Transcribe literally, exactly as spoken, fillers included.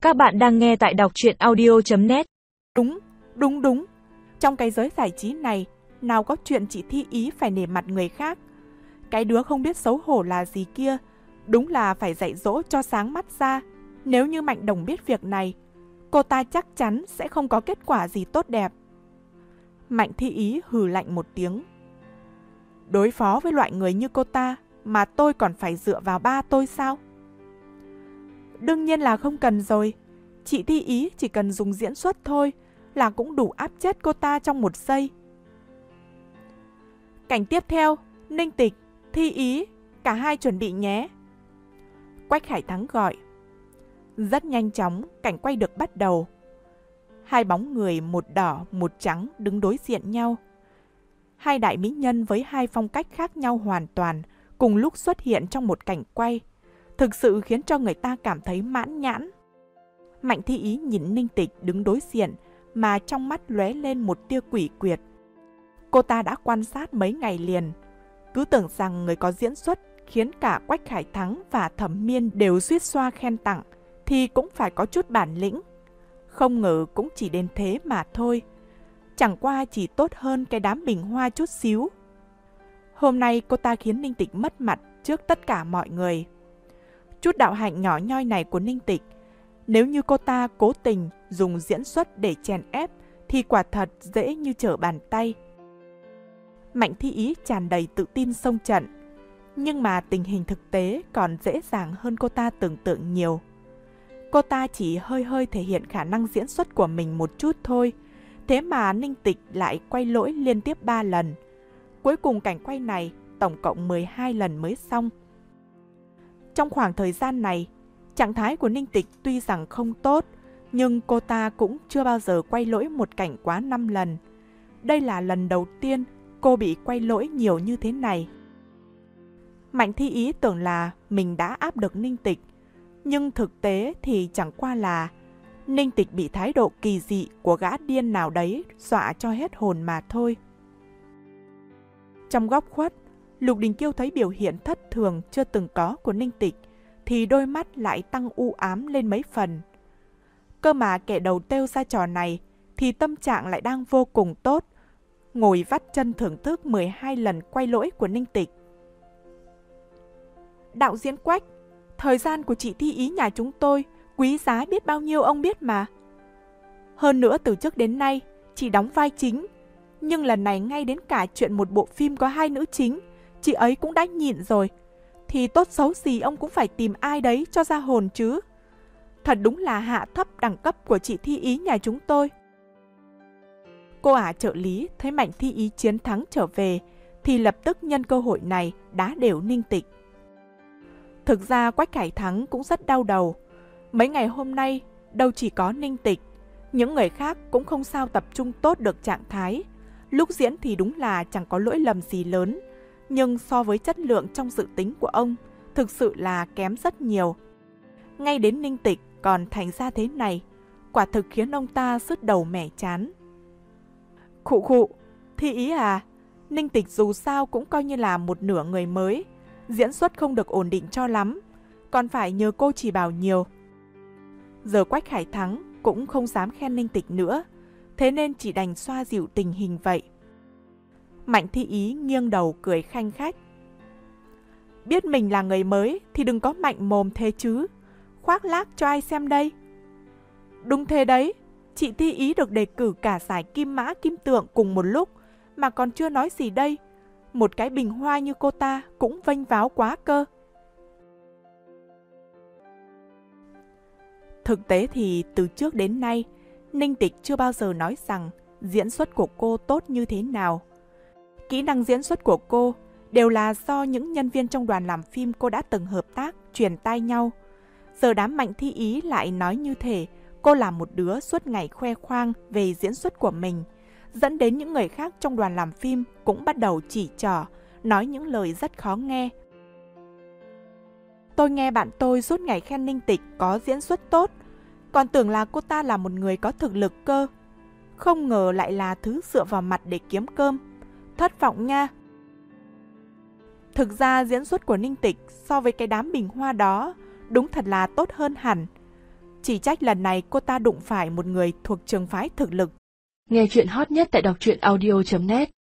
Các bạn đang nghe tại đọc truyện audio chấm net. Đúng, đúng đúng. Trong cái giới giải trí này, nào có chuyện chị Thi Ý phải nể mặt người khác. Cái đứa không biết xấu hổ là gì kia, đúng là phải dạy dỗ cho sáng mắt ra. Nếu như Mạnh Đồng biết việc này, cô ta chắc chắn sẽ không có kết quả gì tốt đẹp. Mạnh Thi Ý hừ lạnh một tiếng. Đối phó với loại người như cô ta mà tôi còn phải dựa vào ba tôi sao? Đương nhiên là không cần rồi. Chị Thi Ý chỉ cần dùng diễn xuất thôi là cũng đủ áp chết cô ta trong một giây. Cảnh tiếp theo, Ninh Tịch, Thi Ý, cả hai chuẩn bị nhé. Quách Khải Thắng gọi. Rất nhanh chóng, cảnh quay được bắt đầu. Hai bóng người, một đỏ, một trắng đứng đối diện nhau. Hai đại mỹ nhân với hai phong cách khác nhau hoàn toàn cùng lúc xuất hiện trong một cảnh quay, thực sự khiến cho người ta cảm thấy mãn nhãn. Mạnh Thi Ý nhìn Ninh Tịch đứng đối diện mà trong mắt lóe lên một tia quỷ quyệt. Cô ta đã quan sát mấy ngày liền, cứ tưởng rằng người có diễn xuất khiến cả Quách Khải Thắng và Thẩm Miên đều suýt xoa khen tặng thì cũng phải có chút bản lĩnh. Không ngờ cũng chỉ đến thế mà thôi. Chẳng qua chỉ tốt hơn cái đám bình hoa chút xíu. Hôm nay cô ta khiến Ninh Tịch mất mặt trước tất cả mọi người. Chút đạo hạnh nhỏ nhoi này của Ninh Tịch, nếu như cô ta cố tình dùng diễn xuất để chèn ép thì quả thật dễ như trở bàn tay. Mạnh Thi Ý tràn đầy tự tin xông trận, nhưng mà tình hình thực tế còn dễ dàng hơn cô ta tưởng tượng nhiều. Cô ta chỉ hơi hơi thể hiện khả năng diễn xuất của mình một chút thôi, thế mà Ninh Tịch lại quay lỗi liên tiếp ba lần. Cuối cùng cảnh quay này tổng cộng mười hai lần mới xong. Trong khoảng thời gian này, trạng thái của Ninh Tịch tuy rằng không tốt, nhưng cô ta cũng chưa bao giờ quay lỗi một cảnh quá năm lần. Đây là lần đầu tiên cô bị quay lỗi nhiều như thế này. Mạnh Thi Ý tưởng là mình đã áp được Ninh Tịch, nhưng thực tế thì chẳng qua là Ninh Tịch bị thái độ kỳ dị của gã điên nào đấy dọa cho hết hồn mà thôi. Trong góc khuất, Lục Đình Kiêu thấy biểu hiện thất thường chưa từng có của Ninh Tịch thì đôi mắt lại tăng u ám lên mấy phần. Cơ mà kẻ đầu têu ra trò này thì tâm trạng lại đang vô cùng tốt, ngồi vắt chân thưởng thức mười hai lần quay lỗi của Ninh Tịch. Đạo diễn Quách, thời gian của chị Thi Ý nhà chúng tôi quý giá biết bao nhiêu ông biết mà. Hơn nữa từ trước đến nay chị đóng vai chính, nhưng lần này ngay đến cả chuyện một bộ phim có hai nữ chính chị ấy cũng đã nhịn rồi, thì tốt xấu gì ông cũng phải tìm ai đấy cho ra hồn chứ. Thật đúng là hạ thấp đẳng cấp của chị Thi Ý nhà chúng tôi. Cô ả trợ lý thấy Mạnh Thi Ý chiến thắng trở về thì lập tức nhân cơ hội này đá đều Ninh Tịch. Thực ra Quách Khải Thắng cũng rất đau đầu. Mấy ngày hôm nay đâu chỉ có Ninh Tịch, những người khác cũng không sao tập trung tốt được trạng thái. Lúc diễn thì đúng là chẳng có lỗi lầm gì lớn, nhưng so với chất lượng trong dự tính của ông, thực sự là kém rất nhiều. Ngay đến Ninh Tịch còn thành ra thế này, quả thực khiến ông ta sứt đầu mẻ chán. Khụ khụ, Thi Ý à, Ninh Tịch dù sao cũng coi như là một nửa người mới, diễn xuất không được ổn định cho lắm, còn phải nhờ cô chỉ bảo nhiều. Giờ Quách Khải Thắng cũng không dám khen Ninh Tịch nữa, thế nên chỉ đành xoa dịu tình hình vậy. Mạnh Thi Ý nghiêng đầu cười khanh khách. Biết mình là người mới thì đừng có mạnh mồm thế chứ, khoác lác cho ai xem đây. Đúng thế đấy, chị Thi Ý được đề cử cả giải Kim Mã Kim Tượng cùng một lúc mà còn chưa nói gì đây. Một cái bình hoa như cô ta cũng vênh váo quá cơ. Thực tế thì từ trước đến nay, Ninh Tịch chưa bao giờ nói rằng diễn xuất của cô tốt như thế nào. Kỹ năng diễn xuất của cô đều là do những nhân viên trong đoàn làm phim cô đã từng hợp tác truyền tai nhau. Giờ đám Mạnh Thi Ý lại nói như thể cô là một đứa suốt ngày khoe khoang về diễn xuất của mình, dẫn đến những người khác trong đoàn làm phim cũng bắt đầu chỉ trỏ, nói những lời rất khó nghe. Tôi nghe bạn tôi suốt ngày khen Ninh Tịch có diễn xuất tốt, còn tưởng là cô ta là một người có thực lực cơ. Không ngờ lại là thứ dựa vào mặt để kiếm cơm. Thất vọng nha. Thực ra diễn xuất của Ninh Tịch so với cái đám bình hoa đó đúng thật là tốt hơn hẳn. Chỉ trách lần này cô ta đụng phải một người thuộc trường phái thực lực. Nghe chuyện hot nhất tại đọc truyện audio chấm net